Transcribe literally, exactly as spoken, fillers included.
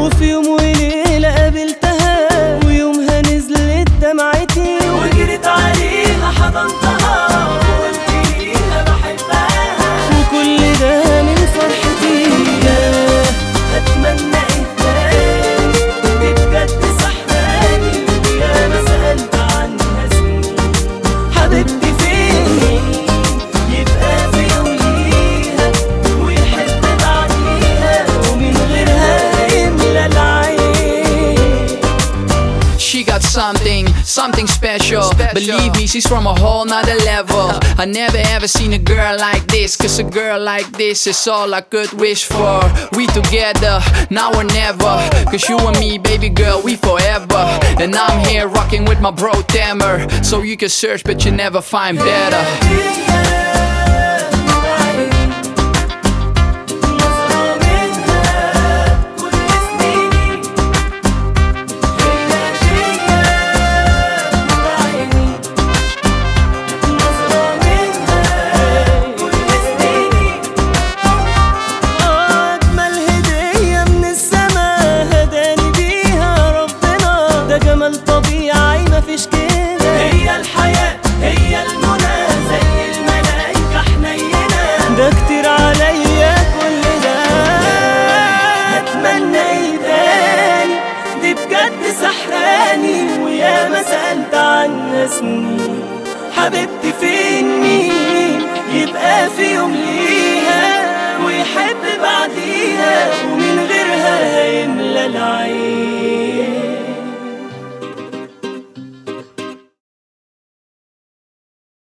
وفي يوم وليلة قابلتها ويومها نزلت دمعتي وجريت عليها حضنتها وقلت ليها بحبها وكل ده من فرحتي. ياه أتمنى إيه تاني دي بجد سحراني ويا ما سألت عنها سنين حبيبتي فين يبقى في يوم ليها ويحب بعديها ومن غيرها يملى العين. She got something, something special. special Believe me, she's from a whole nother level. I never ever seen a girl like this, cause a girl like this is all I could wish for. We together, now or never, cause you and me, baby girl, we forever. And I'm here rocking with my bro Tamer, so you can search but you never find better.